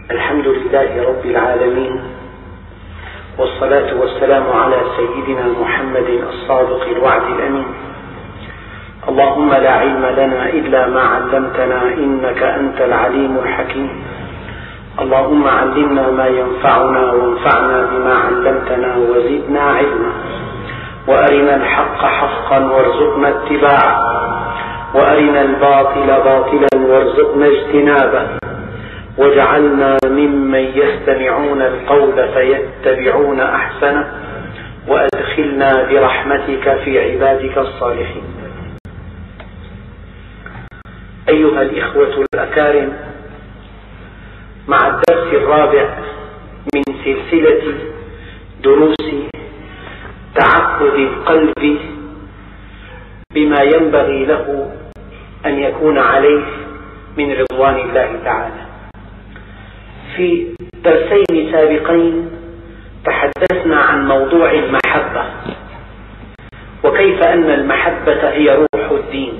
الحمد لله رب العالمين، والصلاة والسلام على سيدنا محمد الصادق الوعد الأمين. اللهم لا علم لنا إلا ما علمتنا إنك أنت العليم الحكيم. اللهم علمنا ما ينفعنا وانفعنا بما علمتنا وزدنا علما، وأرنا الحق حقا وارزقنا اتباعه، وأرنا الباطل باطلا وارزقنا اجتنابه، واجعلنا ممن يستمعون القول فيتبعون أحسنه، وأدخلنا برحمتك في عبادك الصالحين. أيها الإخوة الأكارم، مع الدرس الرابع من سلسلة دروس تعقد القلب بما ينبغي له أن يكون عليه من رضوان الله تعالى. في درسين سابقين تحدثنا عن موضوع المحبة، وكيف أن المحبة هي روح الدين.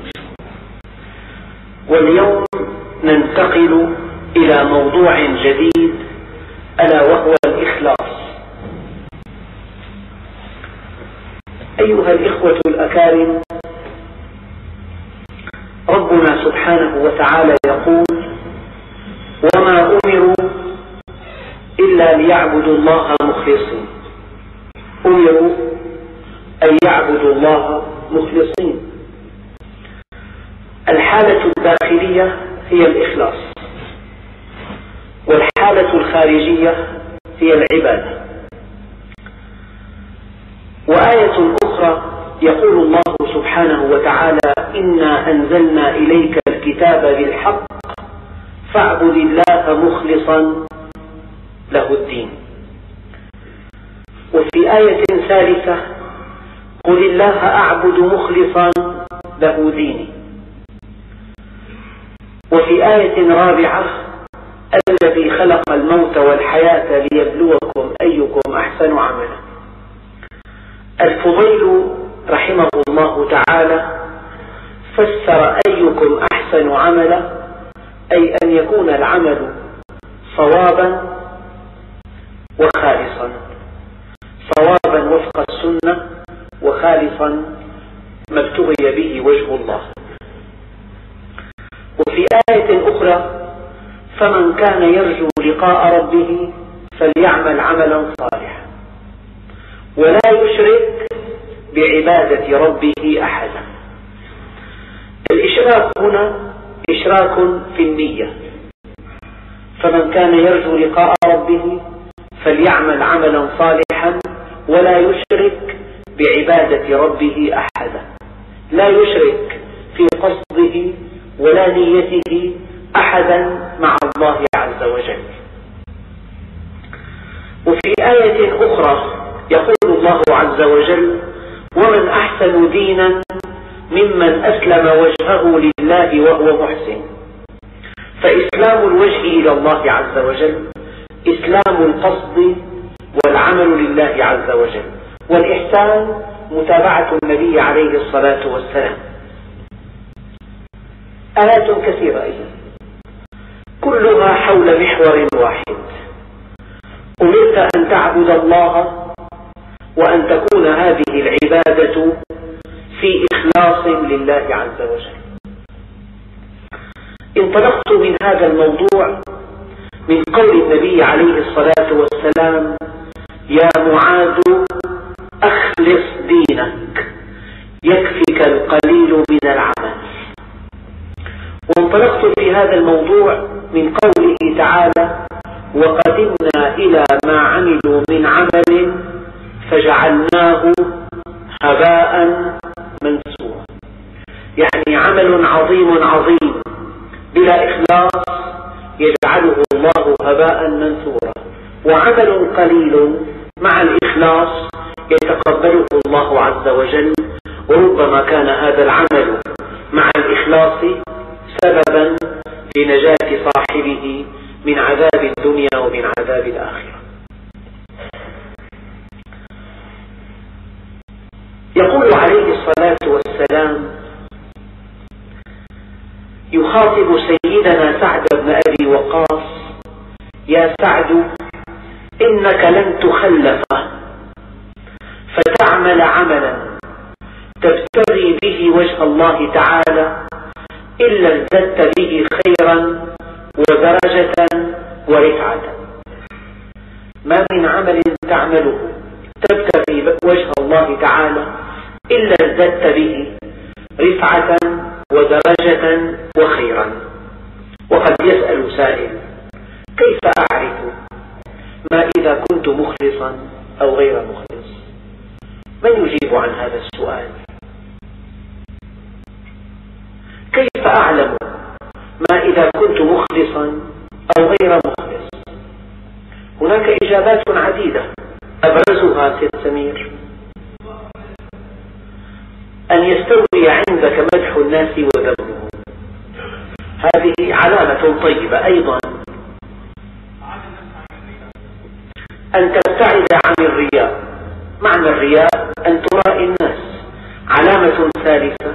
واليوم ننتقل إلى موضوع جديد، ألا وهو الإخلاص. أيها الإخوة الأكارم، ربنا سبحانه وتعالى يقول: وما أمروا إلا ليعبدوا الله مخلصين. أمروا أن يعبدوا الله مخلصين. الحالة الداخلية هي الإخلاص، والحالة الخارجية هي العبادة. وآية أخرى يقول الله سبحانه وتعالى: إنا أنزلنا إليك الكتاب بالحق فاعبد الله مخلصا له الدين. وفي آية ثالثة: قل الله أعبد مخلصا له ديني. وفي آية رابعة: الذي خلق الموت والحياة ليبلوكم أيكم أحسن عملا. الفضيل رحمه الله تعالى فسر أيكم أحسن عملا، أي أن يكون العمل صوابا وخالصا، صوابا وفق السنة، وخالصا ما ابتغي به وجه الله. وفي آية أخرى: فمن كان يرجو لقاء ربه فليعمل عملا صالحا ولا يشرك بعبادة ربه أحدا. الإشراك هنا إشراك في النية. فمن كان يرجو لقاء ربه فليعمل عملا صالحا ولا يشرك بعبادة ربه أحدا. لا يشرك في قصده ولا نيته أحدا مع الله عز وجل. وفي آية أخرى يقول الله عز وجل: ومن أحسن دينا ممن أسلم وجهه لله وهو محسن. فإسلام الوجه إلى الله عز وجل إسلام القصد والعمل لله عز وجل، والإحسان متابعة النبي عليه الصلاة والسلام. آيات كثيرة أيضا كلها حول محور واحد: أمرت أن تعبد الله وأن تكون هذه العبادة في إخلاص لله عز وجل. انطلقت من هذا الموضوع من قول النبي عليه الصلاة والسلام: يا معاذ أخلص دينك يكفيك القليل من العمل. وانطلقت في هذا الموضوع من قوله تعالى: وقدمنا إلى ما عملوا من عمل فجعلناه هباء منثورا. يعني عمل عظيم بلا إخلاص يجعله الله هباء منثورا، وعمل قليل مع الإخلاص يتقبله الله عز وجل. وربما كان هذا العمل مع الإخلاص سببا لنجاة صاحبه من عذاب الدنيا ومن عذاب الآخرة. يقول عليه الصلاة والسلام يخاطب سيدنا سعد بن أبي وقاص يا سعد إنك لن تخلف فتعمل عملا تبتغي به وجه الله تعالى إلا ازددت به خيرا ودرجة ورفعة. ما من عمل تعمله تبتغي وجه الله تعالى إلا ازددت به رفعة ودرجة وخيرا. وقد يسأل سائل: كيف أعرف ما إذا كنت مخلصا أو غير مخلص؟ من يجيب عن هذا السؤال؟ كيف أعلم ما إذا كنت مخلصا أو غير مخلص؟ هناك إجابات عديدة، أبرزها سيد سمير أن يستوي عندك مدح الناس وذمهم، هذه علامة طيبة. أيضا أن تبتعد عن الرياء، معنى الرياء أن ترائي الناس. علامة ثالثة،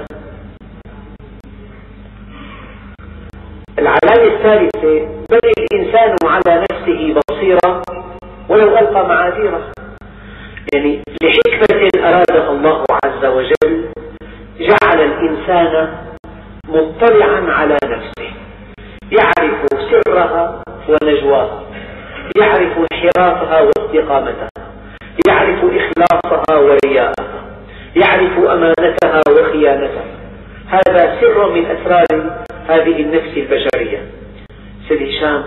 العلامة الثالثة: بل الإنسان على نفسه بصيرة ولو ألقى معاذيره. يعني لحكمة أرادها الله عز وجل جعل الإنسان مطلعا على نفسه، يعرف سرها ونجواها، يعرف انحرافها واستقامتها، يعرف إخلاصها ورياءها، يعرف أمانتها وخيانتها. هذا سر من أسرار هذه النفس البشرية. سيد هشام: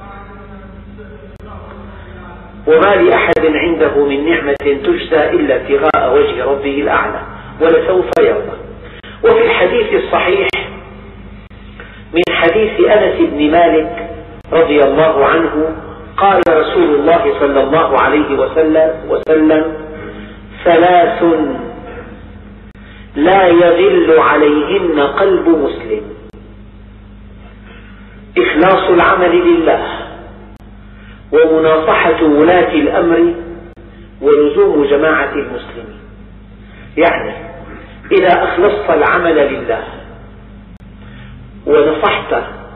وما لأحد عنده من نعمة تجزى إلا ابتغاء وجه ربه الأعلى ولسوف يرضى. وفي الحديث الصحيح من حديث أنس بن مالك رضي الله عنه قال رسول الله صلى الله عليه وسلم: ثلاث لا يغل عليهن قلب مسلم: إخلاص العمل لله، ومناصحة ولاة الأمر، ولزوم جماعة المسلمين. يعني إذا أخلصت العمل لله ونصحت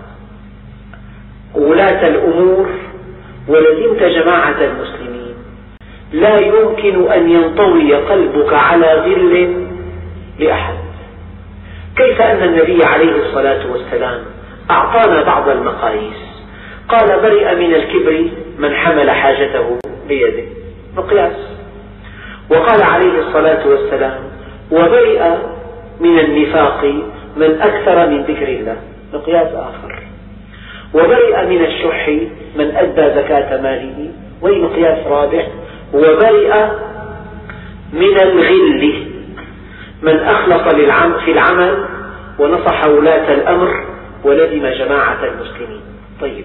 ولاة الأمور ولزمت جماعة المسلمين، لا يمكن أن ينطوي قلبك على غل لأحد. كيف أن النبي عليه الصلاة والسلام أعطانا بعض المقاييس، قال: برئ من الكبر من حمل حاجته بيده، مقياس. وقال عليه الصلاة والسلام: وبرئ من النفاق من أكثر من ذكر الله، مقياس آخر. وبرئ من الشح من أدى زكاة ماله، ومقياس رابع. وبرئ من الغل من أخلص في العمل ونصح ولاة الأمر ولزم جماعة المسلمين. طيب،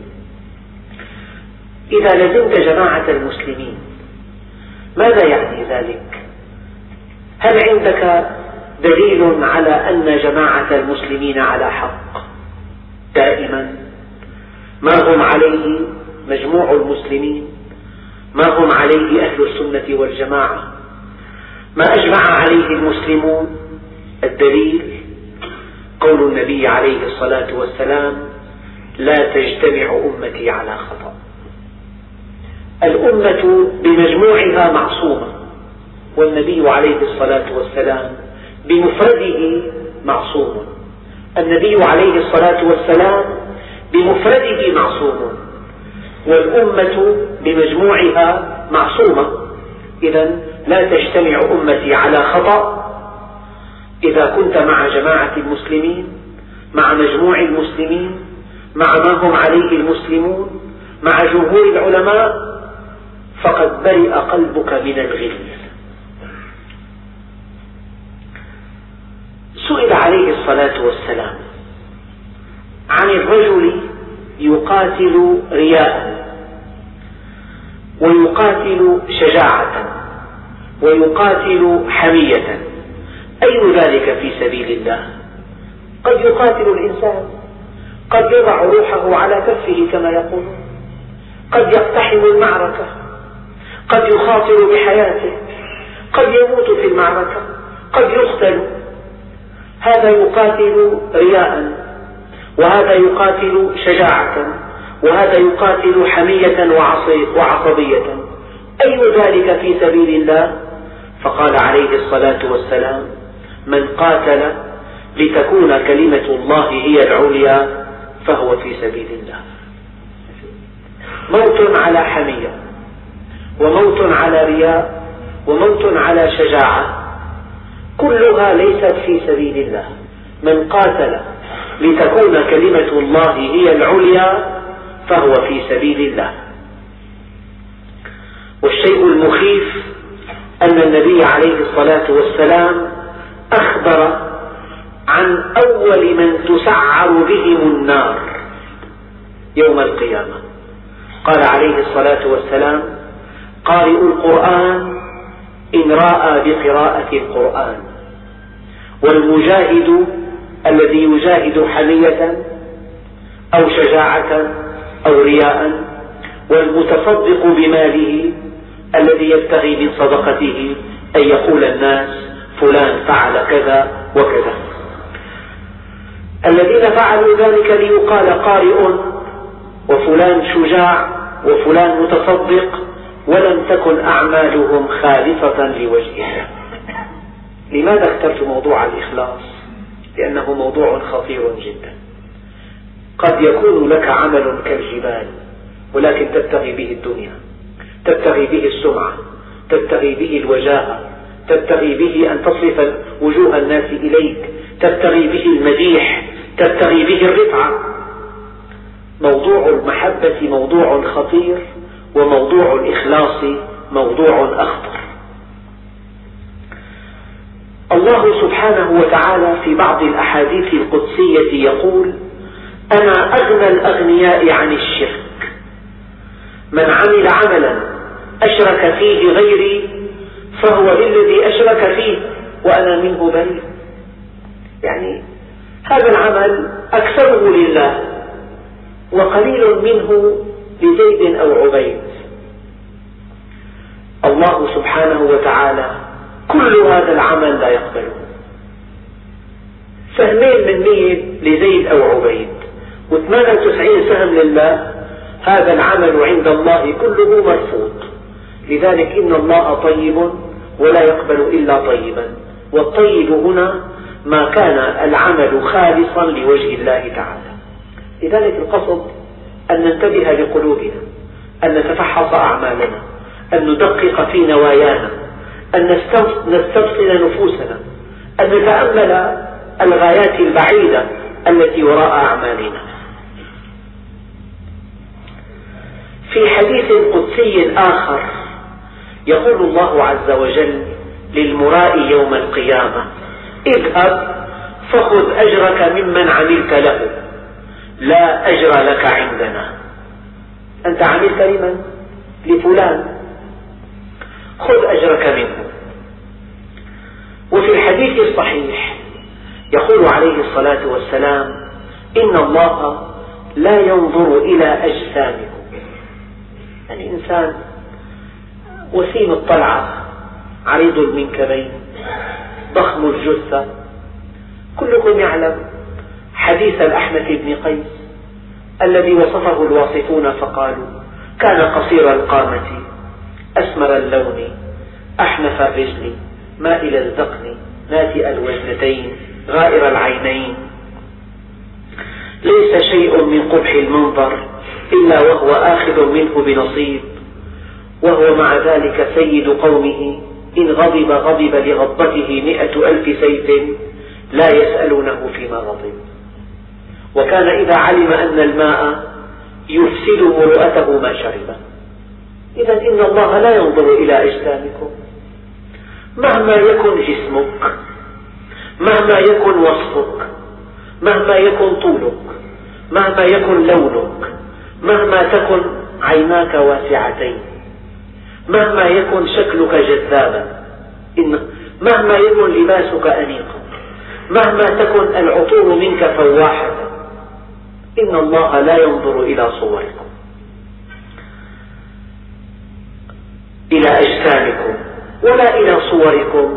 إذا لزمت جماعة المسلمين ماذا يعني ذلك؟ هل عندك دليل على أن جماعة المسلمين على حق دائما؟ ما هم عليه مجموع المسلمين، ما هم عليه أهل السنة والجماعة، ما أجمع عليه المسلمون. الدليل قول النبي عليه الصلاة والسلام: لا تجتمع أمتي على خطأ. الأمة بمجموعها معصومة، والنبي عليه الصلاة والسلام بمفرده معصوم. النبي عليه الصلاة والسلام بمفرده معصوم، والأمة بمجموعها معصومة. إذن لا تجتمع أمتي على خطأ إذا كنت مع جماعة المسلمين، مع مجموع المسلمين، مع ما هم عليه المسلمون، مع جمهور العلماء، فقد برئ قلبك من الغل. سئل عليه الصلاة والسلام عن الرجل يقاتل رياء، ويقاتل شجاعة، ويقاتل حمية، أي ذلك في سبيل الله؟ قد يقاتل الإنسان، قد يضع روحه على كفه كما يقولون، قد يقتحم المعركة، قد يخاطر بحياته، قد يموت في المعركة، قد يقتل. هذا يقاتل رياء، وهذا يقاتل شجاعة، وهذا يقاتل حمية وعصبية، أي ذلك في سبيل الله؟ فقال عليه الصلاة والسلام: من قاتل لتكون كلمة الله هي العليا فهو في سبيل الله. موت على حمية، وموت على رياء، وموت على شجاعة، كلها ليست في سبيل الله. من قاتل لتكون كلمة الله هي العليا فهو في سبيل الله. والشيء المخيف أن النبي عليه الصلاة والسلام أخبر عن أول من تسعر بهم النار يوم القيامة. قال عليه الصلاة والسلام: قارئ القرآن إن راى بقراءة القرآن، والمجاهد الذي يجاهد حمية أو شجاعة أو رياء، والمتصدق بماله الذي يبتغي من صدقته أن يقول الناس فلان فعل كذا وكذا. الذين فعلوا ذلك ليقال قارئ وفلان شجاع وفلان متصدق، ولم تكن أعمالهم خالصة لوجه الله. لماذا اخترت موضوع الإخلاص؟ لأنه موضوع خطير جدا. قد يكون لك عمل كالجبال، ولكن تبتغي به الدنيا، تبتغي به السمعة، تبتغي به الوجاهة، تبتغي به أن تصرف وجوه الناس إليك، تبتغي به المديح، تبتغي به الرفعة. موضوع المحبة موضوع خطير، وموضوع الإخلاص موضوع أخطر. الله سبحانه وتعالى في بعض الأحاديث القدسية يقول: أنا أغنى الأغنياء عن الشرك، من عمل عملا أشرك فيه غيري فهو للذي أشرك فيه وأنا منه بريء. يعني هذا العمل أكثره لله وقليل منه لزيد أو عبيد. الله سبحانه وتعالى كل هذا العمل لا يقبله. سهمين من 100 لزيد أو عبيد، و98 سهم لله، هذا العمل عند الله كله مرفوض. لذلك إن الله طيب ولا يقبل إلا طيبا، والطيب هنا ما كان العمل خالصا لوجه الله تعالى. لذلك القصد أن ننتبه لقلوبنا، أن نتفحص أعمالنا، أن ندقق في نوايانا، أن نستبصر نفوسنا، أن نتأمل الغايات البعيدة التي وراء أعمالنا. في حديث قدسي آخر يقول الله عز وجل للمرائي يوم القيامة: اذهب فخذ أجرك ممن عملت له، لا أجر لك عندنا. أنت عملت لمن؟ لفلان، خذ أجرك منه. وفي الحديث الصحيح يقول عليه الصلاة والسلام: إن الله لا ينظر إلى أجسامكم. الإنسان وسيم الطلعة، عريض المنكبين، ضخم الجثة. كلكم يعلم حديث الأحنف بن قيس الذي وصفه الواصفون فقالوا: كان قصير القامة، أسمر اللون، أحنف الرجل، مائل الذقن، ناتئ الوجنتين، غائر العينين، ليس شيء من قبح المنظر إلا وهو آخذ منه بنصيب، وهو مع ذلك سيد قومه، إن غضب غضب لغضبته 100,000 سيف لا يسألونه فيما غضب. وكان إذا علم أن الماء يفسد مروءته ما شرب. إذا إن الله لا ينظر إلى أجسامكم، مهما يكن جسمك، مهما يكن وصفك، مهما يكن طولك، مهما يكن لونك، مهما تكن عيناك واسعتين، مهما يكن شكلك جذابا، مهما يكن لباسك أنيقا، مهما تكن العطور منك فواحة، إن الله لا ينظر إلى صوركم، إلى أجسامكم، ولا إلى صوركم.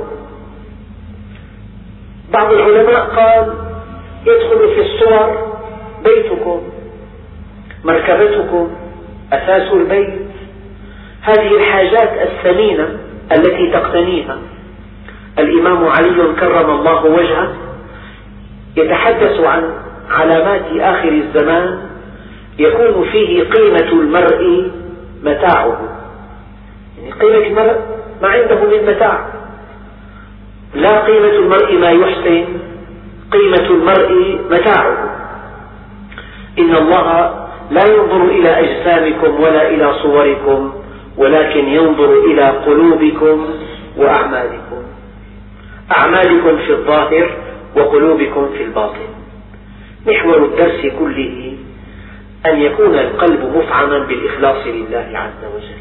بعض العلماء قال: يدخل في الصور بيتكم، مركبتكم، أساس البيت، هذه الحاجات الثمينة التي تقتنيها. الإمام علي كرم الله وجهه يتحدث عن علامات آخر الزمان يكون فيه قيمة المرء متاعه، يعني قيمة المرء ما عنده من متاع، لا قيمة المرء ما يحسن، قيمة المرء متاعه. إن الله لا ينظر إلى أجسامكم ولا إلى صوركم ولكن ينظر إلى قلوبكم وأعمالكم، أعمالكم في الظاهر وقلوبكم في الباطن. محور الدرس كله أن يكون القلب مفعما بالإخلاص لله عز وجل.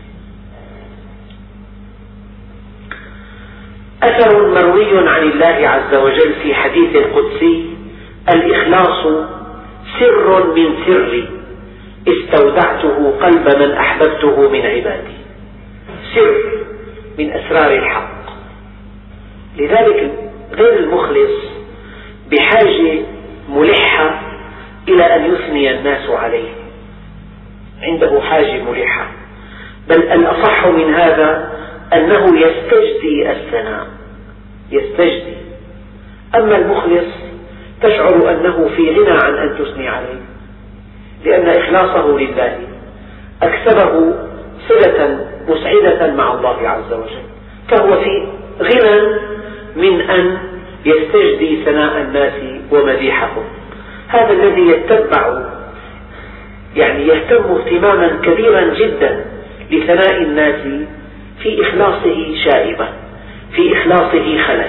أثر مروي عن الله عز وجل في حديث قدسي: الإخلاص سر من سري استودعته قلب من أحببته من عبادي. سر من أسرار الحق. لذلك غير المخلص بحاجة ملحة إلى أن يثني الناس عليه، عنده حاجة ملحة، بل الأصح من هذا أنه يستجدي الثناء، يستجدي. أما المخلص تشعر أنه في غنى عن أن تثني عليه، لأن إخلاصه لله أكسبه صلة مسعدة مع الله عز وجل، فهو في غنى من أن يستجدي ثناء الناس ومديحهم. هذا الذي يتبع يعني يهتم اهتماما كبيرا جدا لثناء الناس في إخلاصه شائبة، في إخلاصه خلل.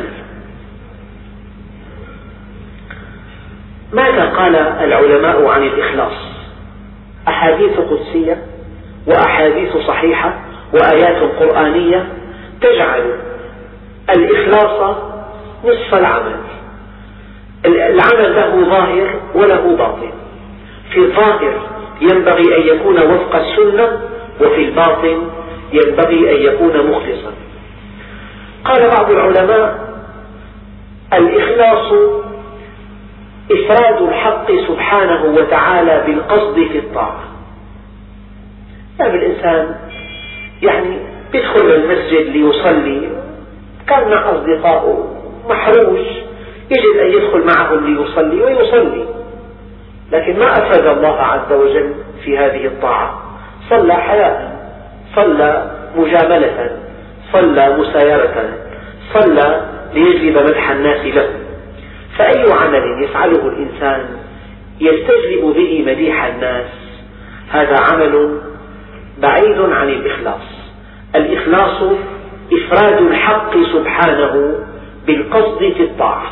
ماذا قال العلماء عن الإخلاص؟ أحاديث قدسية وأحاديث صحيحة وآيات قرآنية تجعل الإخلاص نصف العمل. العمل له ظاهر وله باطن. في الظاهر ينبغي أن يكون وفق السنة، وفي الباطن ينبغي أن يكون مخلصا. قال بعض العلماء: الإخلاص إفراد الحق سبحانه وتعالى بالقصد في الطاعة. يعني الإنسان يدخل المسجد ليصلي، كان مع أصدقائه محروج، يجب أن يدخل معهم ليصلي ويصلي، لكن ما أفرد الله عز وجل في هذه الطاعة. صلى حياء، صلى مجاملة، صلى مسايرة، صلى ليجلب مدح الناس له. فأي عمل يفعله الإنسان يستجلب به مديح الناس هذا عمل بعيد عن الإخلاص. الإخلاص إفراد الحق سبحانه بالقصد في الطاعة.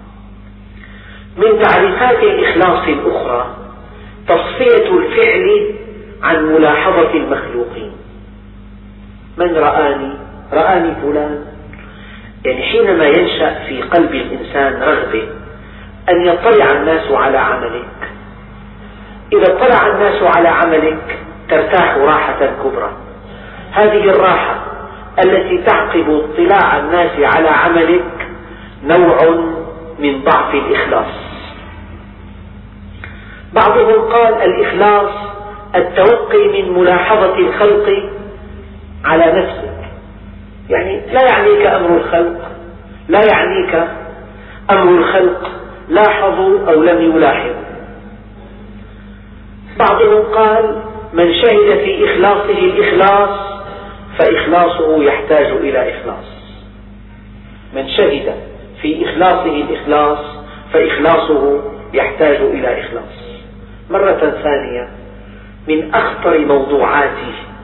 من تعريفات الإخلاص الأخرى تصفية الفعل عن ملاحظة المخلوقين. من رآني فلان، يعني حينما ينشأ في قلب الإنسان رغبة أن يطلع الناس على عملك، إذا اطلع الناس على عملك ترتاح راحة كبرى. هذه الراحة التي تعقب اطلاع الناس على عملك نوع من ضعف الإخلاص. بعضهم قال: الإخلاص التوقي من ملاحظة الخلق على نفسك، يعني لا يعنيك أمر الخلق، لا يعنيك أمر الخلق، لاحظوا أو لم يلاحظوا. بعضهم قال: من شهد في إخلاصه الإخلاص فإخلاصه يحتاج إلى إخلاص. من شهد في إخلاصه الإخلاص فإخلاصه يحتاج إلى إخلاص. مرة ثانية، من أخطر موضوعات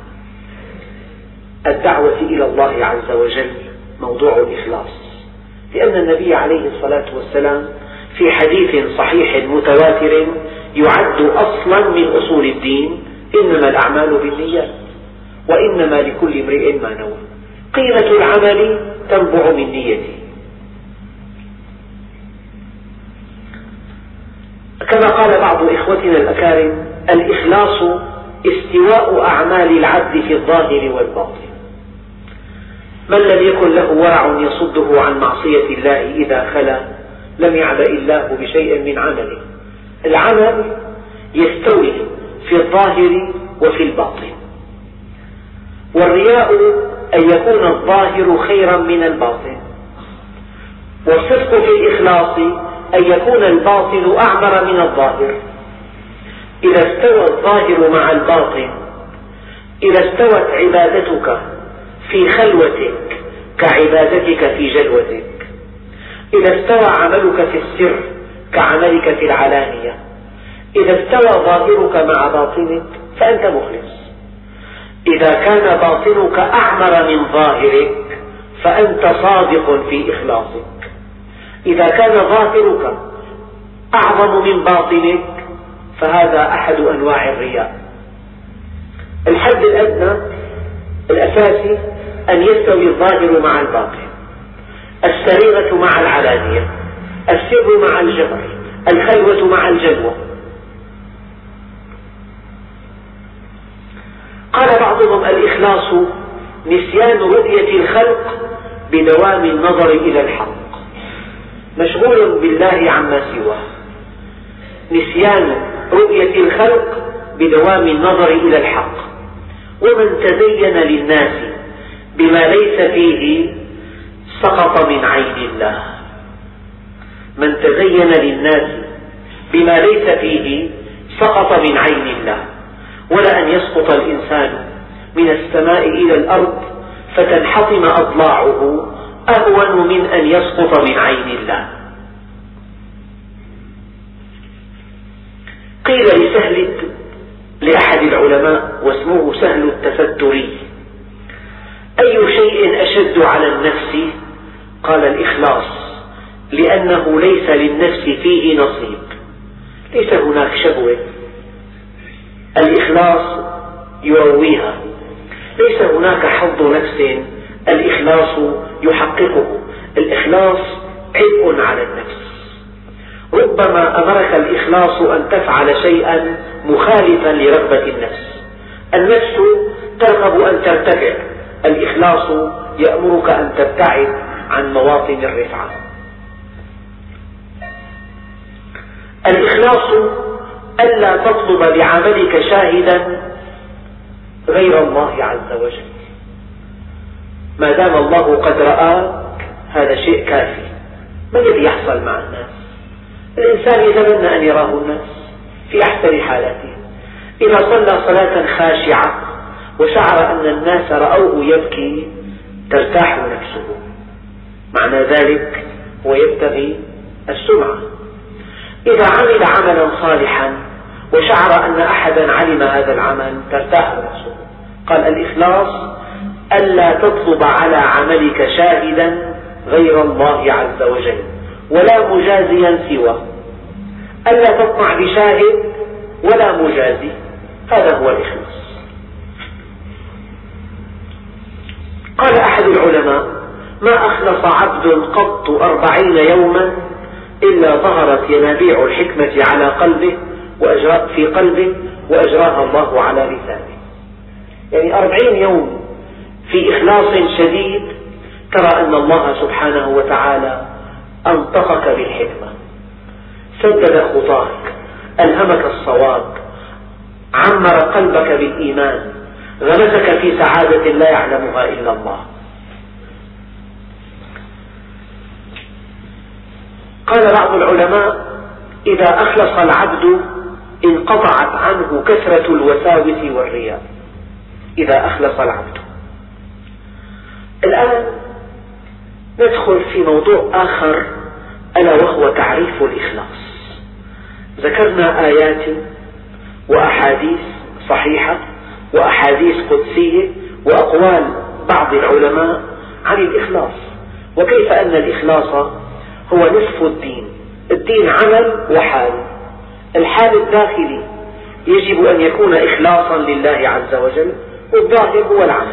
الدعوة إلى الله عز وجل موضوع الإخلاص، لأن النبي عليه الصلاة والسلام في حديث صحيح متواتر يعد أصلا من أصول الدين: إنما الأعمال بالنيات وإنما لكل امرئ ما نوى. قيمة العمل تنبع من نيته. كما قال بعض إخوتنا الأكارم: الإخلاص استواء أعمال العبد في الظاهر والباطن. من لم يكن له ورع يصده عن معصية الله إذا خلا لم يعبأ الله بشيء من عمله. العمل يستوي في الظاهر وفي الباطن. والرياء أن يكون الظاهر خيرا من الباطن، والصدق في الإخلاص أن يكون الباطن أعمر من الظاهر. إذا استوى الظاهر مع الباطن، إذا استوت عبادتك في خلوتك كعبادتك في جلوتك، إذا استوى عملك في السر كعملك في العلانية، إذا استوى ظاهرك مع باطنك فأنت مخلص. إذا كان باطنك أعمر من ظاهرك فأنت صادق في إخلاصك. إذا كان ظاهرك أعظم من باطنك فهذا أحد أنواع الرياء. الحد الأدنى الأساسي أن يستوي الظاهر مع الباطن، السريرة مع العلانية، السر مع الجهر، الخلوة مع الجلوة. قال بعضهم الإخلاص نسيان رؤية الخلق بدوام النظر إلى الحق، مشغول بالله عما سواه. نسيان رؤية الخلق بدوام النظر إلى الحق. ومن تزين للناس بما ليس فيه سقط من عين الله. من تزين للناس بما ليس فيه سقط من عين الله. ولأن يسقط الإنسان من السماء إلى الأرض فتنحطم أضلاعه أهون من أن يسقط من عين الله. قيل لسهل لأحد العلماء واسمه سهل التستري: أي شيء أشد على النفس؟ قال الإخلاص، لأنه ليس للنفس فيه نصيب، ليس هناك شهوة. الإخلاص يرويها، ليس هناك حظ نفس الإخلاص يحققه. الإخلاص عبء على النفس. ربما أمرك الإخلاص أن تفعل شيئا مخالفا لرغبة النفس. النفس ترغب أن ترتفع، الإخلاص يأمرك أن تبتعد عن مواطن الرفعة. الإخلاص ألا تطلب لعملك شاهدا غير الله عز وجل. ما دام الله قد رآك هذا شيء كافي. ما الذي يحصل مع الناس؟ الإنسان يتمنى أن يراه الناس في أحسن حالاته. إذا صلى صلاة خاشعة وشعر أن الناس رأوه يبكي ترتاح نفسه، معنى ذلك هو يبتغي السمعة. إذا عمل عملا صالحا وشعر أن أحدا علم هذا العمل ترتاح نفسه. قال الإخلاص ألا تطلب على عملك شاهدا غير الله عز وجل ولا مجازيا سواه. ألا تطمع بشاهد ولا مجازي، هذا هو الإخلاص. قال أحد العلماء: ما أخلص عبد قط 40 يوما إلا ظهرت ينابيع الحكمة على قلبه في قلبه وأجراها الله على لسانه. يعني 40 يوم في إخلاص شديد ترى أن الله سبحانه وتعالى أنطقك بالحكمة، سدد خطاك، ألهمك الصواب، عمر قلبك بالإيمان، غمسك في سعادة لا يعلمها إلا الله. قال بعض العلماء: إذا أخلص العبد انقطعت عنه كثرة الوساوس والرياء. إذا أخلص العبد. الآن ندخل في موضوع آخر ألا وهو تعريف الإخلاص. ذكرنا آيات وأحاديث صحيحة وأحاديث قدسية وأقوال بعض العلماء عن الإخلاص، وكيف أن الإخلاص هو نصف الدين. الدين عمل وحال. الحال الداخلي يجب أن يكون إخلاصا لله عز وجل، والظاهر هو العمل.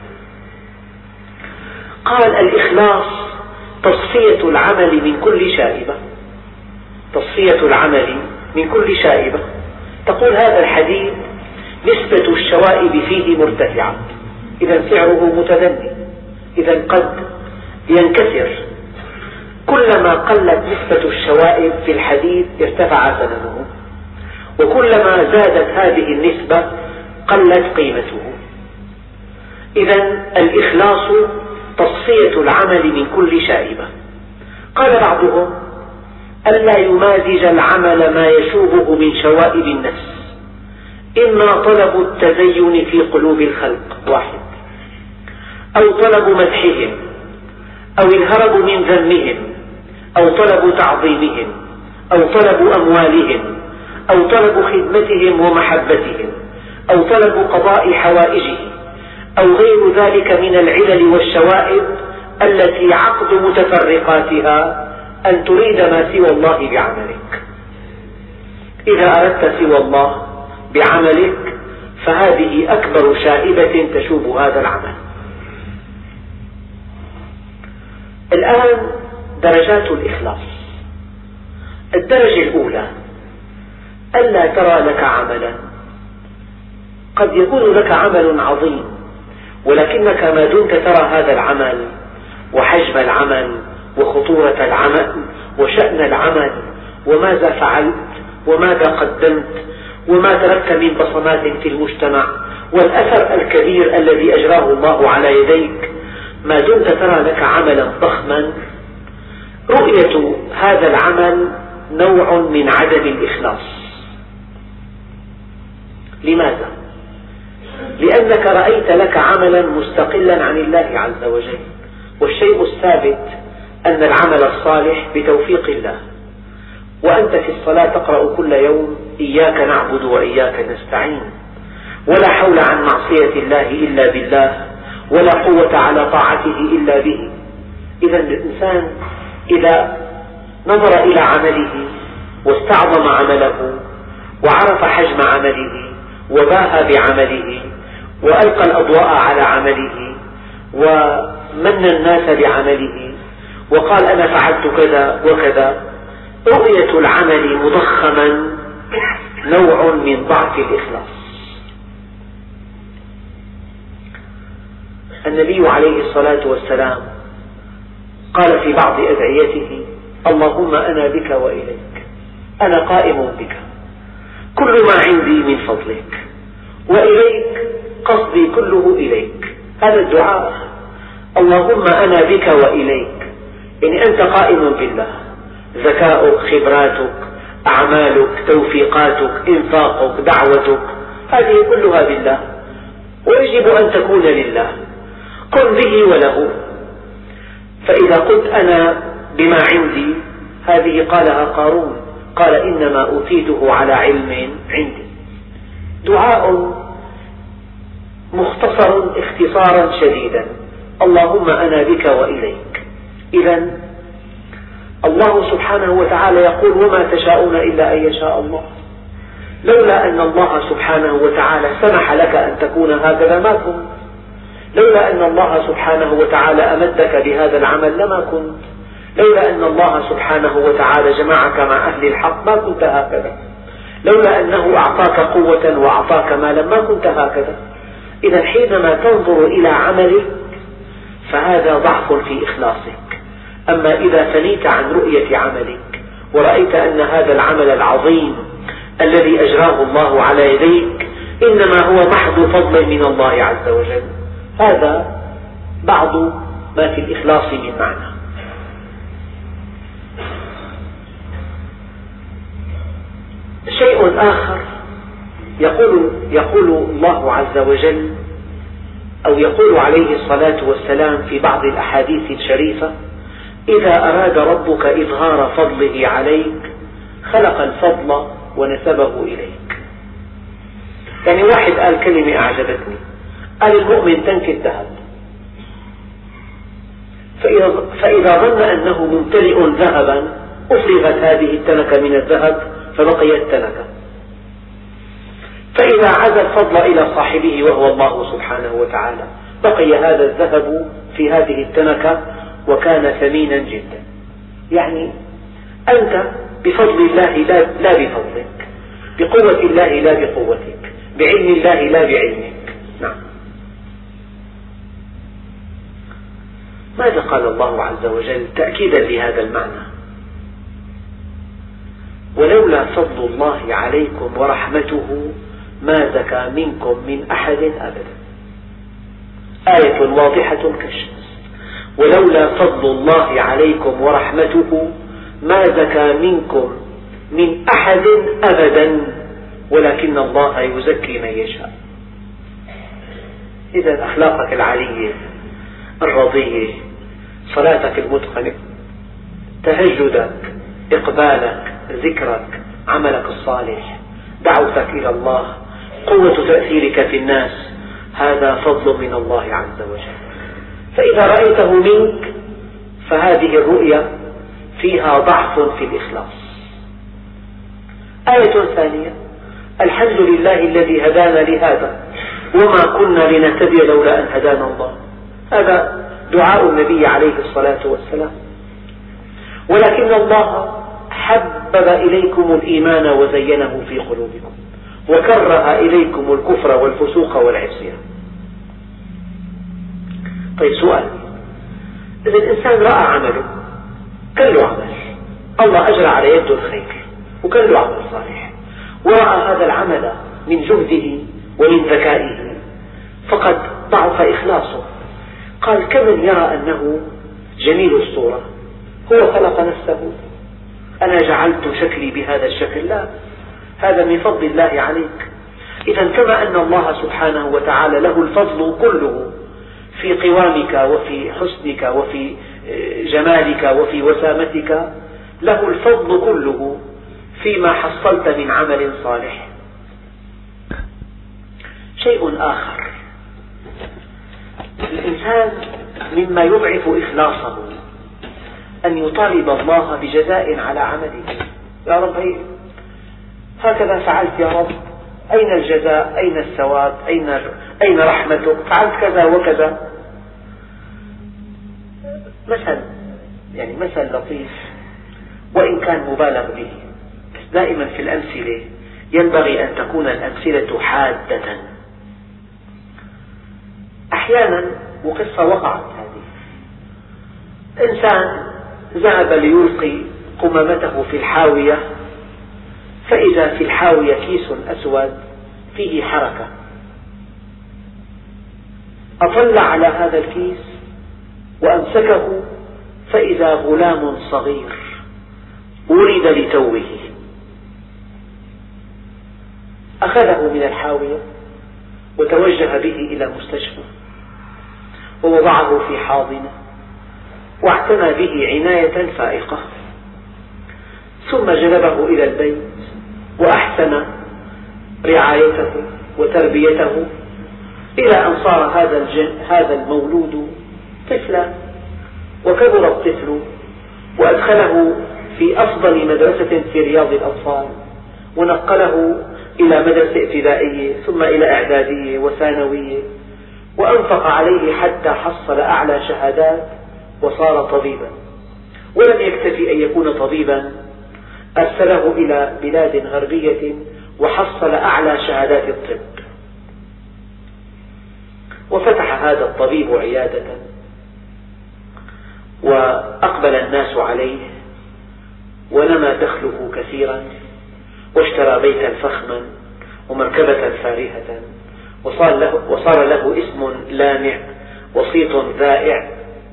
قال الإخلاص تصفية العمل من كل شائبة. تصفية العمل من كل شائبة. تقول هذا الحديد نسبة الشوائب فيه مرتفعة، إذا سعره متدني، إذا قد ينكسر. كلما قلت نسبة الشوائب في الحديد ارتفع ثمنه، وكلما زادت هذه النسبة قلت قيمته. إذن الإخلاص تصفية العمل من كل شائبة. قال بعضهم: ألا يمازج العمل ما يشوبه من شوائب النفس، إما طلب التزين في قلوب الخلق واحد، أو طلب مدحهم، أو الهرب من ذمهم، أو طلب تعظيمهم، أو طلب أموالهم، أو طلب خدمتهم ومحبتهم، أو طلب قضاء حوائجه، أو غير ذلك من العلل والشوائب التي عقد متفرقاتها أن تريد ما سوى الله بعملك. إذا أردت سوى الله بعملك فهذه أكبر شائبة تشوب هذا العمل. الآن درجات الإخلاص. الدرجة الأولى: ألا ترى لك عملا. قد يكون لك عمل عظيم، ولكنك ما دمت ترى هذا العمل وحجم العمل وخطورة العمل وشأن العمل وماذا فعلت وماذا قدمت وما تركت من بصمات في المجتمع والأثر الكبير الذي أجراه الله على يديك، ما دمت ترى لك عملا ضخما، رؤية هذا العمل نوع من عدم الإخلاص. لماذا؟ لأنك رأيت لك عملا مستقلا عن الله عز وجل، والشيء الثابت أن العمل الصالح بتوفيق الله. وأنت في الصلاة تقرأ كل يوم: إياك نعبد وإياك نستعين، ولا حول عن معصية الله إلا بالله، ولا قوة على طاعته إلا به. إذا الإنسان إذا نظر إلى عمله واستعظم عمله وعرف حجم عمله وباهى بعمله وألقى الأضواء على عمله ومن الناس بعمله وقال: أنا فعلت كذا وكذا، رؤية العمل مضخما نوع من ضعف الإخلاص. النبي عليه الصلاة والسلام قال في بعض أدعيته: اللهم أنا بك وإليك، أنا قائم بك، كل ما عندي من فضلك، وإليك قصدي كله إليك. هذا الدعاء: اللهم أنا بك وإليك، يعني أنت قائم بالله، ذكاؤك، خبراتك، أعمالك، توفيقاتك، إنفاقك، دعوتك، هذه كلها بالله، ويجب أن تكون لله، كن به وله. فإذا قلت أنا بما عندي، هذه قالها قارون، قال: إنما أوتيته على علم عندي. دعاء مختصر اختصارا شديدا: اللهم أنا بك وإليك. إذا الله سبحانه وتعالى يقول: وما تشاءون إلا أن يشاء الله. لولا أن الله سبحانه وتعالى سمح لك أن تكون هكذا ما كنت، لولا أن الله سبحانه وتعالى أمدك بهذا العمل لما كنت، لولا أن الله سبحانه وتعالى جمعك مع أهل الحق ما كنت هكذا، لولا أنه أعطاك قوة وأعطاك مالا ما كنت هكذا. إذا حينما تنظر إلى عملك فهذا ضعف في إخلاصك. أما إذا فنيت عن رؤية عملك ورأيت أن هذا العمل العظيم الذي أجراه الله على يديك إنما هو محض فضل من الله عز وجل، هذا بعض ما في الإخلاص من معنى. شيء آخر يقول الله عز وجل، أو يقول عليه الصلاة والسلام في بعض الأحاديث الشريفة: إذا أراد ربك إظهار فضله عليك خلق الفضل ونسبه إليك. يعني واحد قال كلمة أعجبتني، قال: المؤمن تنك الذهب، فإذا ظن أنه ممتلئ ذهبا أفرغت هذه التنكة من الذهب فبقيت تنكة، فإذا عاد الفضل إلى صاحبه وهو الله سبحانه وتعالى بقي هذا الذهب في هذه التنكة وكان ثمينا جدا. يعني أنت بفضل الله لا بفضلك، بقوة الله لا بقوتك، بعلم الله لا بعلمك. نعم. ماذا قال الله عز وجل تأكيدا لهذا المعنى؟ ولولا فضل الله عليكم ورحمته ما زكى منكم من أحد أبدا. آية واضحة كالشمس. ولولا فضل الله عليكم ورحمته ما زكى منكم من أحد أبدا ولكن الله يزكي من يشاء. إذا أخلاقك العالية الرضية، صلاتك المتقنة، تهجدك، إقبالك، ذكرك، عملك الصالح، دعوتك إلى الله، قوة تأثيرك في الناس، هذا فضل من الله عز وجل. فإذا رأيته منك فهذه الرؤية فيها ضعف في الإخلاص. آية ثانية: الحمد لله الذي هدانا لهذا وما كنا لنهتدي لولا أن هدانا الله. هذا دعاء النبي عليه الصلاة والسلام. ولكن الله حبب إليكم الإيمان وزينه في قلوبكم وكره إليكم الكفر والفسوق والعصيان. طيب سؤال: إذا الإنسان رأى عمله، كان له عمل، الله أجرى على يده الخير وكان له عمل صالح، ورأى هذا العمل من جهده ومن ذكائه، فقد ضعف إخلاصه. قال: كمن يرى أنه جميل الصورة، هو خلق نفسه، أنا جعلت شكلي بهذا الشكل، لا، هذا من فضل الله عليك. إذا كما أن الله سبحانه وتعالى له الفضل كله في قوامك وفي حسنك وفي جمالك وفي وسامتك، له الفضل كله فيما حصلت من عمل صالح. شيء آخر: الإنسان مما يضعف إخلاصه أن يطالب الله بجزاء على عمله. يا رب هكذا فعلت، يا رب أين الجزاء؟ أين الثواب؟ أين رحمتك؟ فعلت كذا وكذا. مثل لطيف وإن كان مبالغ به، دائما في الأمثلة ينبغي أن تكون الأمثلة حادة. أحيانا، وقصة وقعت هذه، إنسان ذهب ليلقي قمامته في الحاوية، فإذا في الحاوية كيس أسود فيه حركة، أطلع على هذا الكيس وأمسكه، فإذا غلام صغير ولد لتوه، أخذه من الحاوية وتوجه به إلى مستشفى ووضعه في حاضنة واعتنى به عناية فائقة، ثم جلبه إلى البيت وأحسن رعايته وتربيته إلى أن صار هذا المولود طفلا، وكبر الطفل وأدخله في أفضل مدرسة في رياض الأطفال، ونقله إلى مدرسة ابتدائية ثم إلى إعدادية وثانوية، وأنفق عليه حتى حصل أعلى شهادات وصار طبيبا. ولم يكتفي أن يكون طبيبا، أرسله إلى بلاد غربية وحصل أعلى شهادات الطب، وفتح هذا الطبيب عيادة وأقبل الناس عليه ونمى دخله كثيرا، واشترى بيتا فخما ومركبة فارهة، وصار له اسم لامع وصيت ذائع.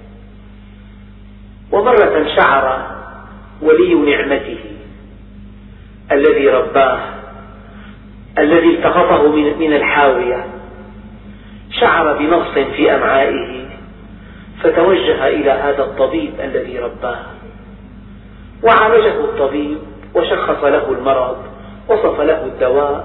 ومرة شعر ولي نعمته الذي رباه، الذي التقطه من الحاوية، شعر بنقص في أمعائه، فتوجه إلى هذا الطبيب الذي رباه، وعالجه الطبيب وشخص له المرض، وصف له الدواء،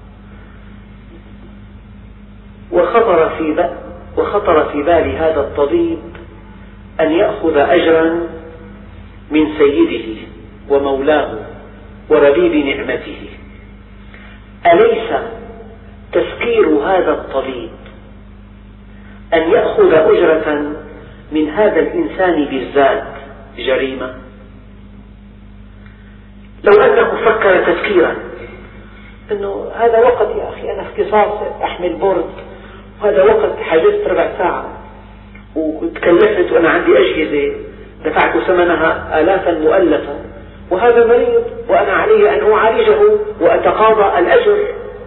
وخطر في بال هذا الطبيب أن يأخذ أجرا من سيده ومولاه وربيب نعمته. أليس تفكير هذا الطبيب أن يأخذ أجرة من هذا الإنسان بالذات جريمة؟ لو أنه فكر تفكيرا أنه هذا وقت يا أخي، أنا اختصاص أحمل بورد، وهذا وقت حجزت ربع ساعة وتكلفت وأنا عندي أجهزة دفعت ثمنها آلافا مؤلفة، وهذا مريض وأنا علي أن أعالجه وأتقاضى الأجر.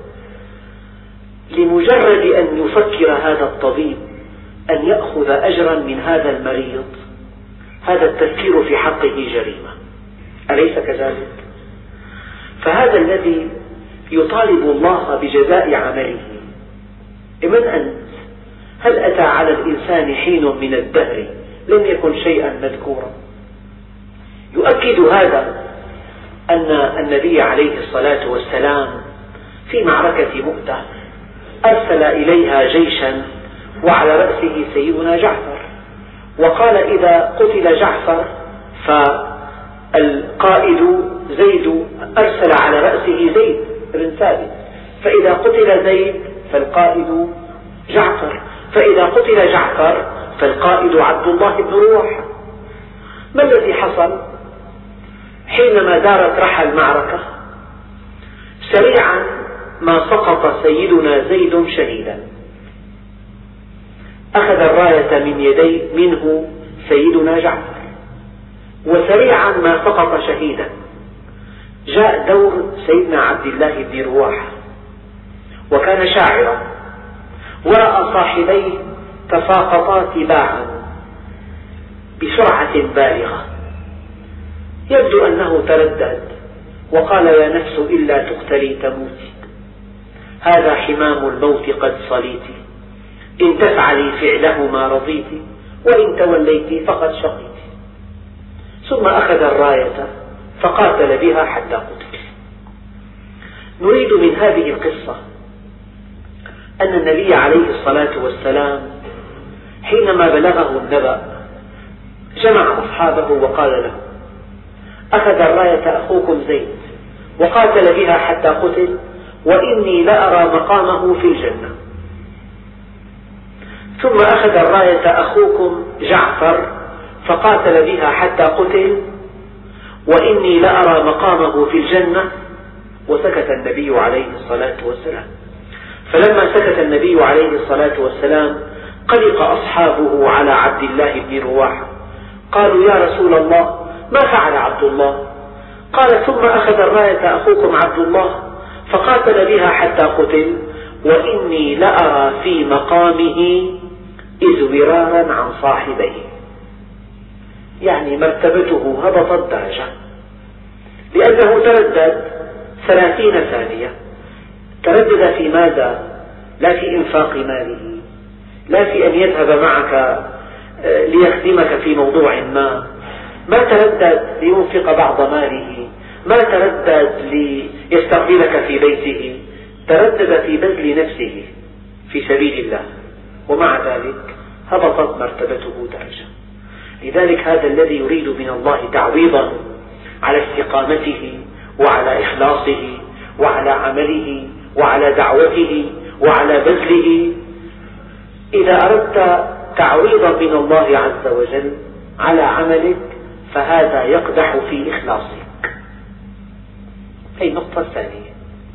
لمجرد أن يفكر هذا الطبيب أن يأخذ أجرا من هذا المريض، هذا التفكير في حقه جريمة، أليس كذلك؟ فهذا الذي يطالب الله بجزاء عمله. من أنت؟ هل أتى على الإنسان حين من الدهر لم يكن شيئا مذكورا؟ يؤكد هذا أن النبي عليه الصلاة والسلام في معركة مؤتة أرسل إليها جيشا وعلى رأسه سيدنا جعفر، وقال إذا قتل جعفر فالقائد زيد أرسل على رأسه زيد بن ثابت، فإذا قتل زيد فالقائد جعفر، فإذا قتل جعفر فالقائد عبد الله بن رواحة. ما الذي حصل؟ حينما دارت رحى المعركة سريعا ما سقط سيدنا زيد شهيدا، أخذ الراية من يدي منه سيدنا جعفر، وسريعا ما سقط شهيدا جاء دور سيدنا عبد الله بن رواحة، وكان شاعرا ورأى صاحبيه تساقطا تباعا بسرعة بالغة، يبدو أنه تردد وقال يا نفس إلا تقتلي تموتي، هذا حمام الموت قد صليت، إن تفعلي فعله ما رضيت، وإن توليت فقد شقيت. ثم أخذ الراية فقاتل بها حتى قتل. نريد من هذه القصة أن النبي عليه الصلاة والسلام حينما بلغه النبأ جمع أصحابه وقال له أخذ الراية أخوكم زيد وقاتل بها حتى قتل، وإني لأرى مقامه في الجنة. ثم أخذ الراية أخوكم جعفر فقاتل بها حتى قتل، وإني لأرى مقامه في الجنة. وسكت النبي عليه الصلاة والسلام. فلما سكت النبي عليه الصلاة والسلام قلق أصحابه على عبد الله بن رواحة، قالوا يا رسول الله ما فعل عبد الله؟ قال ثم أخذ الراية أخوكم عبد الله فقاتل بها حتى قتل، وإني لأرى في مقامه إزورارا عن صاحبيه، يعني مرتبته هبطت درجة، لأنه تردد 30 ثانية. تردد في ماذا؟ لا في إنفاق ماله، لا في أن يذهب معك ليخدمك في موضوع ما تردد لينفق بعض ماله، ما تردد ليستقبلك في بيته، تردد في بذل نفسه في سبيل الله، ومع ذلك هبطت مرتبته درجة. لذلك هذا الذي يريد من الله تعويضا على استقامته وعلى إخلاصه وعلى عمله وعلى دعوته وعلى بذله. إذا أردت تعويضا من الله عز وجل على عملك فهذا يقدح في إخلاصك. هذه النقطة الثانية،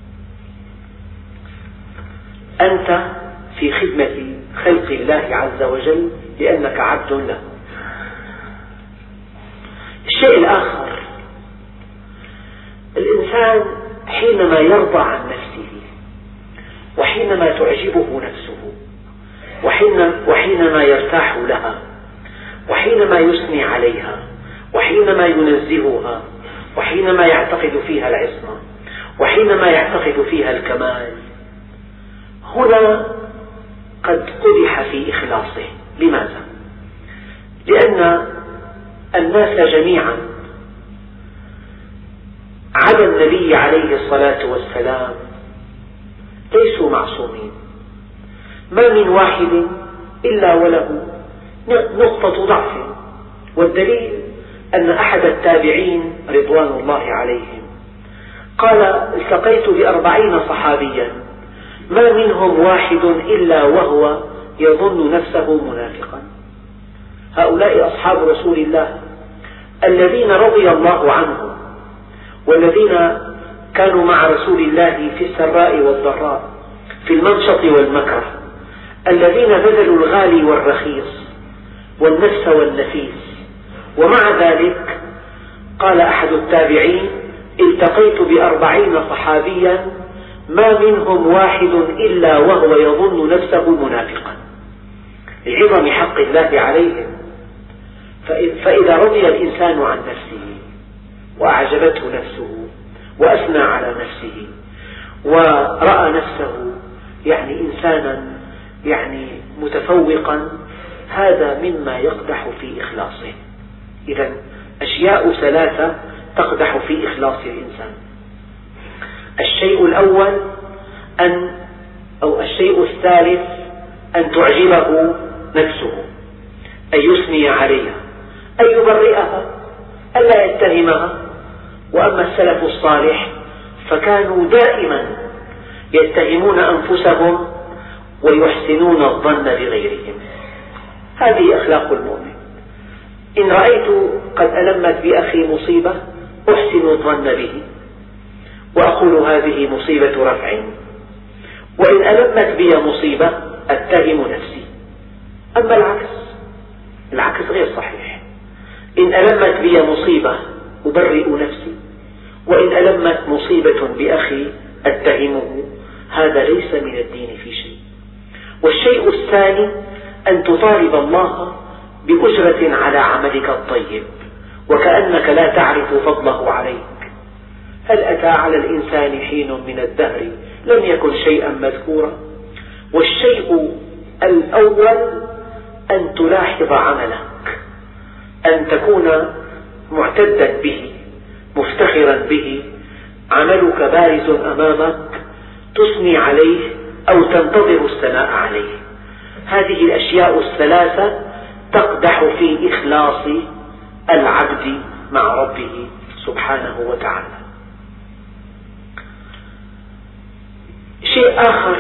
أنت في خدمة خلق الله عز وجل لأنك عبد له. الشيء الآخر، الإنسان حينما يرضى عن نفسه وحينما تعجبه نفسه وحينما يرتاح لها وحينما يثني عليها وحينما ينزهها وحينما يعتقد فيها العصمة وحينما يعتقد فيها الكمال، هنا قد قدح في إخلاصه. لماذا؟ لأن الناس جميعا على النبي عليه الصلاة والسلام ليسوا معصومين، ما من واحد إلا وله نقطة ضعف، والدليل أن أحد التابعين رضوان الله عليهم قال التقيت ب40 صحابيا ما منهم واحد إلا وهو يظن نفسه منافقا. هؤلاء أصحاب رسول الله الذين رضي الله عنهم، والذين كانوا مع رسول الله في السراء والضراء، في المنشط والمكره، الذين بذلوا الغالي والرخيص والنفس والنفيس، ومع ذلك قال أحد التابعين: التقيت ب40 صحابيا ما منهم واحد إلا وهو يظن نفسه منافقا، لعظم حق الله عليهم. فإذا رضي الإنسان عن نفسه وأعجبته نفسه وأثنى على نفسه ورأى نفسه إنسانا متفوقا، هذا مما يقدح في إخلاصه. إذن أشياء 3 تقدح في إخلاص الإنسان. الشيء الأول الشيء الثالث أن تعجبه نفسه، أن يثني عليها، أن يبرئها، ألا يتهمها. وأما السلف الصالح فكانوا دائما يتهمون أنفسهم ويحسنون الظن بغيرهم. هذه أخلاق المؤمن. إن رأيت قد ألمت بأخي مصيبة أحسن الظن به وأقول هذه مصيبة رفع، وإن ألمت بي مصيبة أتهم نفسي. أما العكس غير صحيح. إن ألمت بي مصيبة أبرئ نفسي، وإن ألمت مصيبة بأخي أتهمه. هذا ليس من الدين في شيء. والشيء الثاني أن تطالب الله بأجرة على عملك الطيب وكأنك لا تعرف فضله عليك. هل أتى على الإنسان حين من الدهر لم يكن شيئا مذكورا؟ والشيء الأول أن تلاحظ عملك، أن تكون معتدا به مفتخرا به، عملك بارز أمامك تثني عليه أو تنتظر الثناء عليه. هذه الأشياء 3 تقدح في إخلاص العبد مع ربه سبحانه وتعالى. شيء آخر،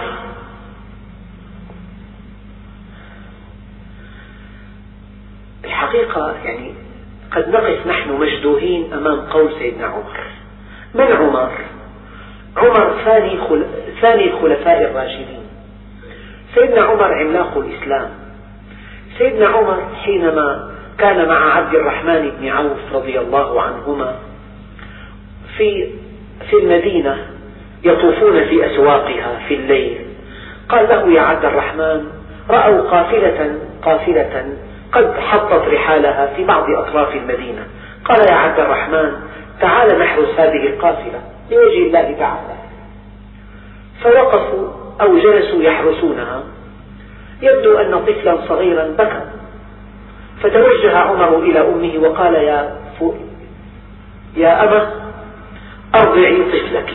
الحقيقة قد نقف نحن مشدوهين أمام قول سيدنا عمر. من عمر؟ عمر ثاني الخلفاء الراشدين. سيدنا عمر عملاق الإسلام. سيدنا عمر حينما كان مع عبد الرحمن بن عوف رضي الله عنهما في المدينة يطوفون في أسواقها في الليل، قال له: يا عبد الرحمن، رأوا قافلة قد حطت رحالها في بعض أطراف المدينة. قال: يا عبد الرحمن، تعال نحرس هذه القافلة لوجه الله تعالى. فوقفوا أو جلسوا يحرسونها. يبدو أن طفلا صغيرا بكى، فتوجه عمر إلى أمه وقال: يا أمه، أرضعي طفلك.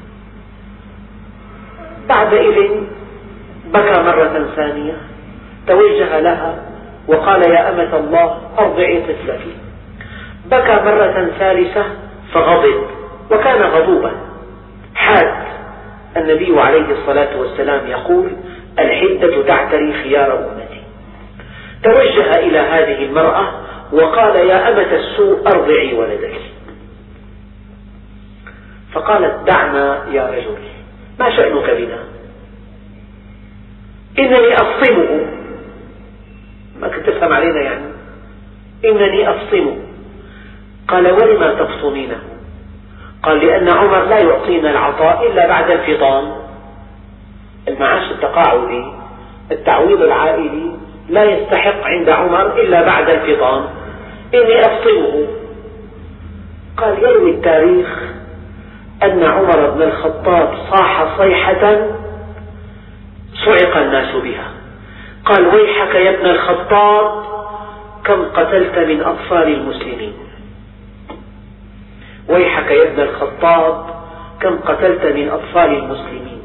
بعدئذ بكى مرة ثانية، توجه لها وقال: يا أمة الله، أرضعي طفلك. بكى مرة ثالثة فغضب، وكان غضوبا حاد. النبي عليه الصلاة والسلام يقول: الحدة تعتري خيار أمتي. توجه إلى هذه المرأة وقال: يا أمة السوء، أرضعي ولدك. فقالت: دعنا يا رجل، ما شأنك بنا؟ إنني أفصمه. ما كنت تفهم علينا إنني أفصمه. قال: ولما تفصمينه؟ قال: لأن عمر لا يعطينا العطاء إلا بعد الفطام. المعاش التقاعدي، التعويض العائلي، لا يستحق عند عمر إلا بعد الفطام. إني أفصمه. قال: يروي التاريخ أن عمر بن الخطاب صاح صيحة صعق الناس بها. قال: ويحك يا ابن الخطاب، كم قتلت من أطفال المسلمين. ويحك يا ابن الخطاب، كم قتلت من أطفال المسلمين.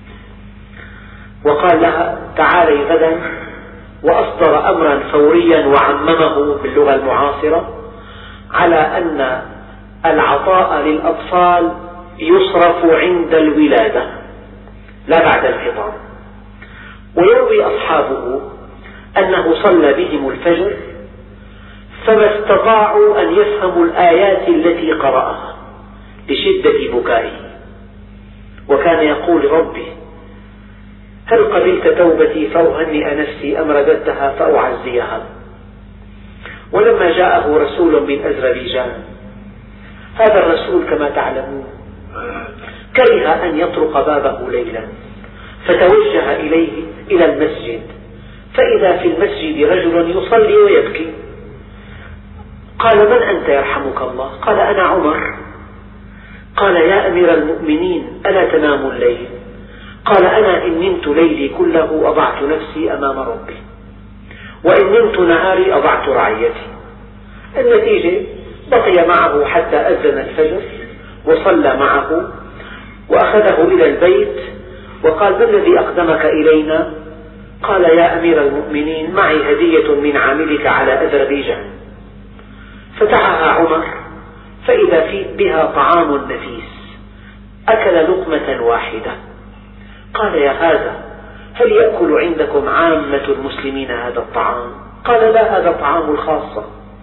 وقال لها: تعالي غدا. وأصدر أمرا فوريا وعممه باللغة المعاصرة على أن العطاء للأطفال يصرف عند الولادة لا بعد الفطام. ويروي أصحابه أنه صلى بهم الفجر فما استطاعوا أن يفهموا الآيات التي قرأها لشدة بكائه، وكان يقول: ربي، هل قبلت توبتي فأهنئ نفسي أم رددتها فأعزيها؟ ولما جاءه رسول من أذربيجان هذا الرسول كما تعلمون كره أن يطرق بابه ليلا، فتوجه إلى المسجد، فإذا في المسجد رجل يصلي ويبكي. قال: من أنت يرحمك الله؟ قال: أنا عمر. قال: يا أمير المؤمنين ألا تنام الليل؟ قال: أنا إن نمت ليلي كله أضعت نفسي أمام ربي، وإن نمت نهاري أضعت رعيتي. النتيجة بقي معه حتى أذن الفجر وصلى معه وأخذه إلى البيت وقال: ما الذي أقدمك إلينا؟ قال: يا أمير المؤمنين معي هدية من عاملك على أذربيجان. فتحها عمر فإذا بها طعام نفيس، أكل لقمة واحدة. قال: يا هذا، هل يأكل عندكم عامة المسلمين هذا الطعام؟ قال: لا، هذا طعام الخاصة.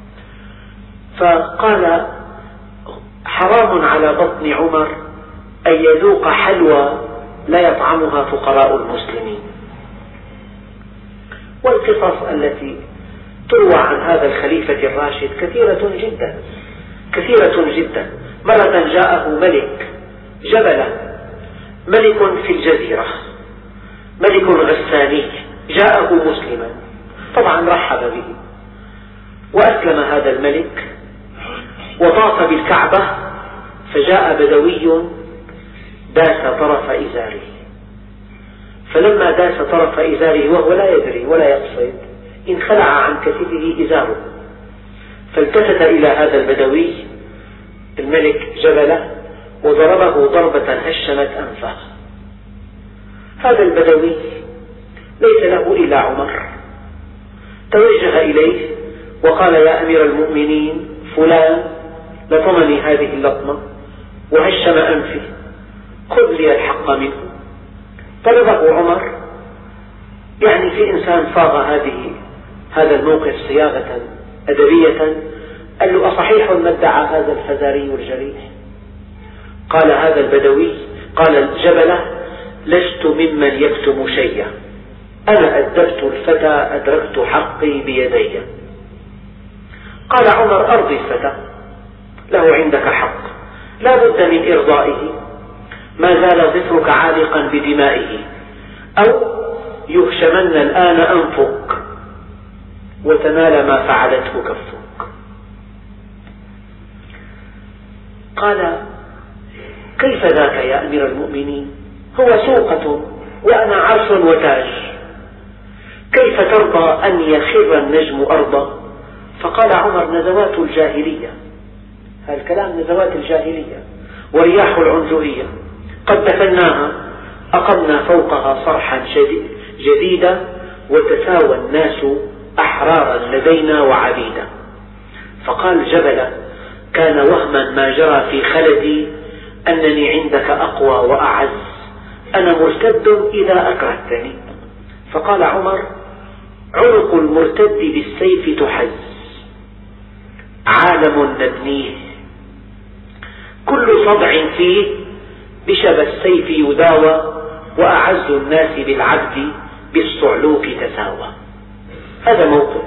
فقال: حرام على بطن عمر أن يذوق حلوى لا يطعمها فقراء المسلمين. والقصص التي تروى عن هذا الخليفة الراشد كثيرة جدا كثيرة جدا. مرة جاءه ملك جبلة، ملك في الجزيرة، ملك غساني، جاءه مسلما، طبعا رحب به وأسلم هذا الملك وطاف بالكعبة، فجاء بدوي داس طرف إزاره، فلما داس طرف إزاره وهو لا يدري ولا يقصد انخلع عن كتفه إزاره، فالتفت إلى هذا البدوي الملك جبلة وضربه ضربة هشمت أنفه. هذا البدوي ليس له إلا عمر، توجه إليه وقال: يا أمير المؤمنين فلان لطمني هذه اللطمة وهشم أنفي، خذ لي الحق منه. طلبه عمر، يعني في إنسان صاغ هذا الموقف صياغة أدبية، قال له: أصحيح ما ادعى هذا الفزاري الجريح؟ قال هذا البدوي، قال الجبلة: لست ممن يكتم شيئا، أنا أدبت الفتى أدركت حقي بيدي. قال عمر: أرضي الفتى، له عندك حق، لا بد من إرضائه، ما زال ظفرك عالقا بدمائه، أو يهشمن الآن أنفك وتنال ما فعلته كفك. قال: كيف ذاك يا أمير المؤمنين؟ هو سوقة وأنا عرش وتاج، كيف ترضى أن يخر النجم أرضا؟ فقال عمر: نزوات الجاهلية، هذا الكلام نزوات الجاهلية ورياح العنجهية، قد دفناها، أقمنا فوقها صرحا جديدا، وتساوى الناس أحرارا لدينا وعبيدا. فقال جبلة: كان وهما ما جرى في خلدي أنني عندك أقوى وأعز، أنا مرتد إذا أكرهتني. فقال عمر: عنق المرتد بالسيف تحز، عالم نبنيه، كل صدع فيه بشب السيف يداوى، وأعز الناس بالعبد بالصعلوك تساوى. هذا موقف.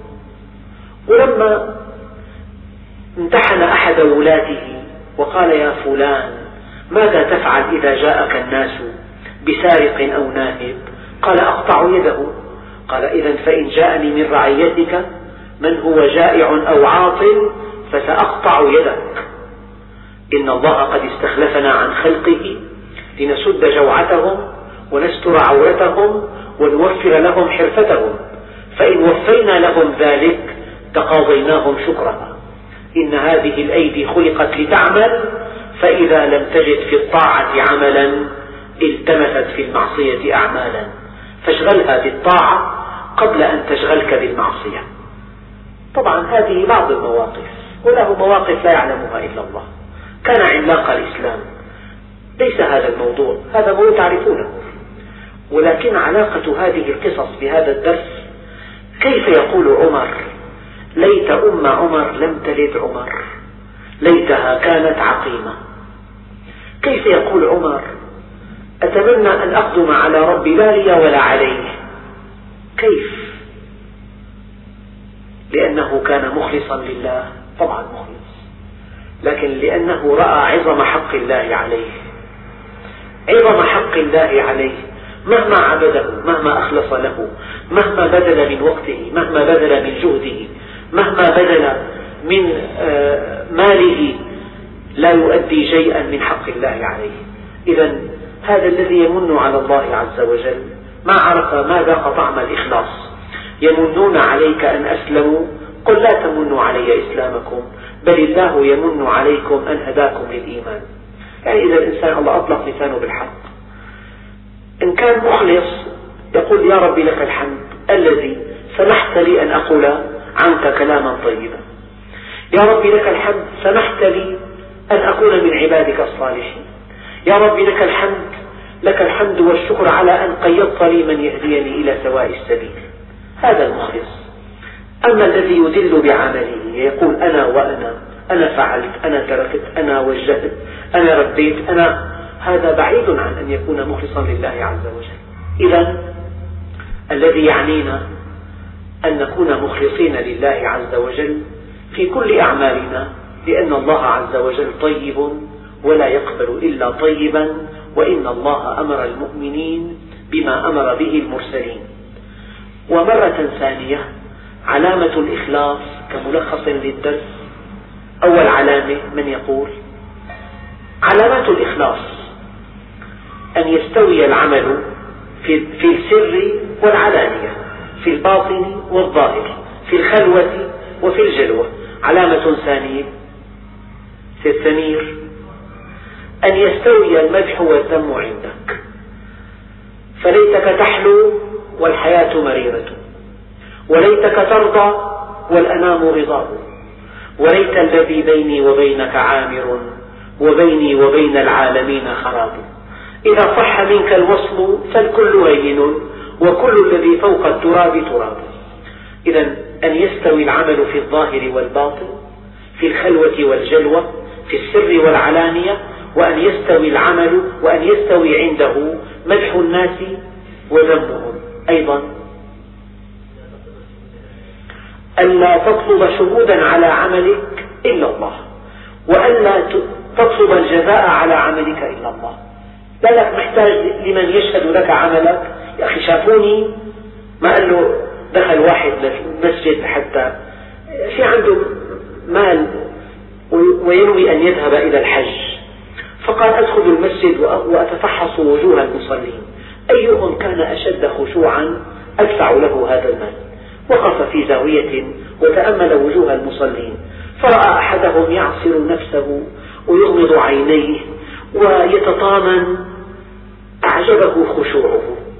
ولما امتحن أحد ولاته وقال: يا فلان ماذا تفعل إذا جاءك الناس بسارق أو ناهب؟ قال: أقطع يده. قال: إذن فإن جاءني من رعيتك من هو جائع أو عاطل فسأقطع يدك، إن الله قد استخلفنا عن خلقه لنسد جوعتهم ونستر عورتهم ونوفر لهم حرفتهم، فإن وفينا لهم ذلك تقاضيناهم شكرها. إن هذه الأيدي خلقت لتعمل، فإذا لم تجد في الطاعة عملا التمست في المعصية أعمالا، فاشغلها بالطاعة قبل أن تشغلك بالمعصية. طبعا هذه بعض المواقف، وله مواقف لا يعلمها إلا الله. كان عملاق الإسلام، ليس هذا الموضوع، هذا موضوع تعرفونه، ولكن علاقة هذه القصص بهذا الدرس: كيف يقول عمر: ليت أم عمر لم تلد عمر، ليتها كانت عقيمة. كيف يقول عمر: أتمنى أن أقدم على ربي لا لي ولا عليه. كيف؟ لأنه كان مخلصا لله، طبعا مخلص، لكن لأنه رأى عظم حق الله عليه، عظم حق الله عليه، مهما عبده، مهما أخلص له، مهما بذل من وقته، مهما بذل من جهده، مهما بذل من ماله، لا يؤدي شيئا من حق الله عليه. إذا هذا الذي يمن على الله عز وجل ما عرف ما ذاق طعم الإخلاص. يمنون عليك أن أسلموا، قل لا تمنوا علي إسلامكم بل الله يمن عليكم أن هداكم للإيمان. يعني إذا الإنسان الله أطلق لسانه بالحق، إن كان مخلص يقول يا ربي لك الحمد الذي سمحت لي أن أقول عنك كلاما طيبا، يا ربي لك الحمد سمحت لي أن أكون من عبادك الصالحين، يا ربي لك الحمد، لك الحمد والشكر على أن قيضت لي من يهديني إلى سواء السبيل. هذا المخلص. أما الذي يدل بعمله يقول أنا وأنا، أنا فعلت، أنا تركت، أنا وجهت، أنا رديت، هذا بعيد عن أن يكون مخلصا لله عز وجل. إذا الذي يعنينا أن نكون مخلصين لله عز وجل في كل أعمالنا، لأن الله عز وجل طيب ولا يقبل إلا طيبا، وإن الله أمر المؤمنين بما أمر به المرسلين. ومرة ثانية علامة الإخلاص كملخص للدرس، أول علامة من يقول علامات الإخلاص أن يستوي العمل في السر والعلانية، في الباطن والظاهر، في الخلوة وفي الجلوة. علامة ثانية سمير أن يستوي المدح والذم عندك، فليتك تحلو والحياة مريرة، وليتك ترضى والأنام رضاه، وليت الذي بيني وبينك عامر وبيني وبين العالمين خراب. إذا صح منك الوصل فالكل هين وكل الذي فوق التراب تراب. إذا أن يستوي العمل في الظاهر والباطن، في الخلوة والجلوة، في السر والعلانية، وأن يستوي العمل وأن يستوي عنده مدح الناس وذمهم. أيضا ألا تطلب شهودا على عملك إلا الله، وألا تطلب الجزاء على عملك إلا الله. لا لك محتاج لمن يشهد لك عملك. يا أخي شافوني، ما قال له دخل واحد للمسجد حتى في عنده مال وينوي أن يذهب إلى الحج، فقال أدخل المسجد وأتفحص وجوه المصلين أيهم كان أشد خشوعا أدفع له هذا المال. وقف في زاوية وتأمل وجوه المصلين، فرأى أحدهم يعصر نفسه ويغمض عينيه ويتطامن، أعجبه خشوعه،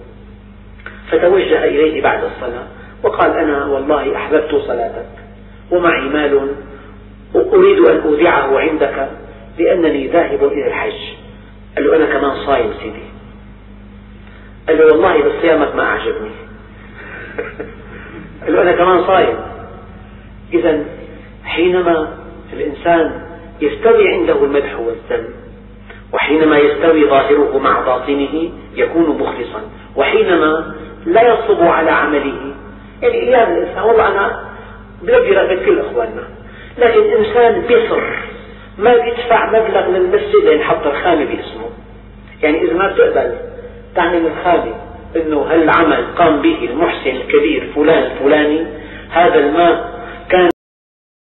فتوجه إليه بعد الصلاة وقال أنا والله أحببت صلاتك ومعي مال أريد أن أودعه عندك لأنني ذاهب إلى الحج. قال له أنا كمان صايم سيدي. قال له والله بس صيامك ما أعجبني. قال له أنا كمان صايم. إذا حينما الإنسان يستوي عنده المدح والذم، وحينما يستوي ظاهره مع باطنه يكون مخلصا، وحينما لا يصب على عمله. يعني أيام الإنسان والله أنا بدي رغبة كل أخواننا، لكن إنسان بيصر ما بيدفع مبلغ للمسجد لينحط الخامة باسمه. يعني إذا ما بتقبل تعمل الخامة إنه هالعمل قام به المحسن الكبير فلان الفلاني، هذا الماء